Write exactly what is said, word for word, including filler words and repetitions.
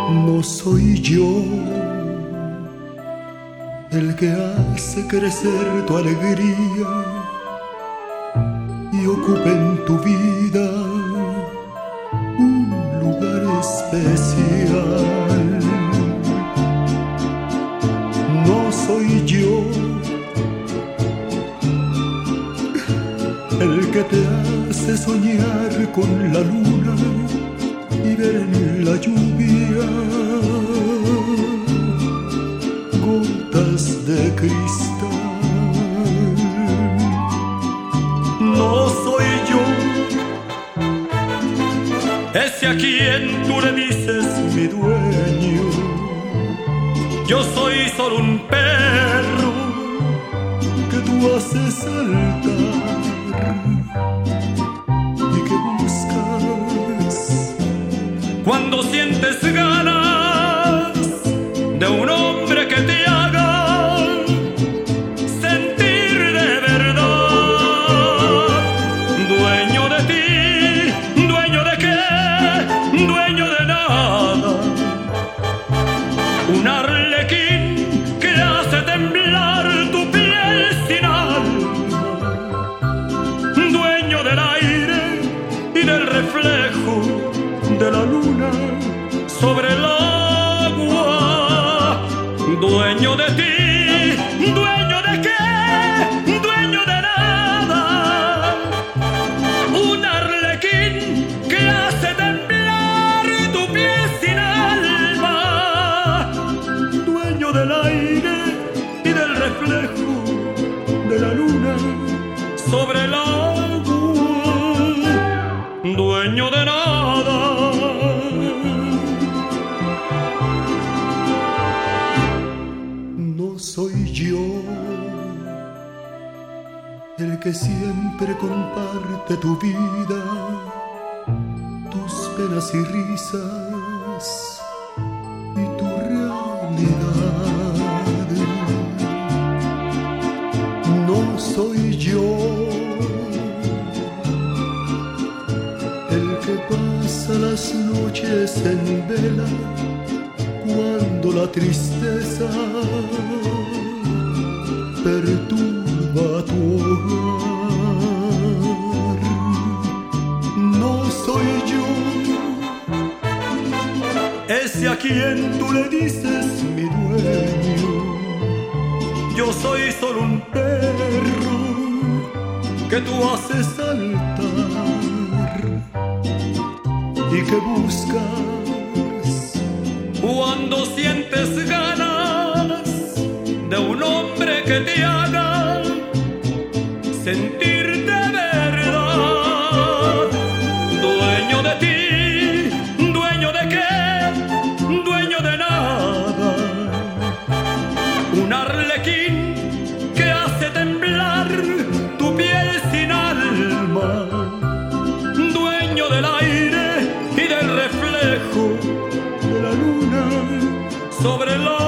No soy yo el que hace crecer tu alegría y ocupa en tu vida un lugar especial. No soy yo el que te hace soñar con la luna y ver en la lluvia gotas de cristal. No soy yo ese a quien tú le dices mi dueño. Yo soy solo un perro que tú haces saltar y que buscas cuando sientes ganas de un hombre que te haga sentir de verdad. Dueño de ti, dueño de qué, dueño de nada. Un arlequín que hace temblar tu piel sin alma. Dueño del aire y del reflejo de la luna sobre el agua. Dueño de ti, dueño de qué, dueño de nada. Un arlequín que hace temblar tu piel sin alma. Dueño del aire y del reflejo de la luna sobre el agua. Dueño de nada. No soy yo el que siempre comparte tu vida, tus penas y risas y tu realidad. No soy yo el que pasa las noches en vela cuando la tristeza perturba tu hogar. No soy yo ese a quien tú le dices mi dueño. Yo soy solo un perro que tú haces saltar y que buscas cuando sientes ganas de un hombre que te haga sentir de verdad. Dueño de ti, dueño de qué, dueño de nada. Un arlequín que hace temblar tu piel sin alma. Dueño del aire y del reflejo de la luna sobre el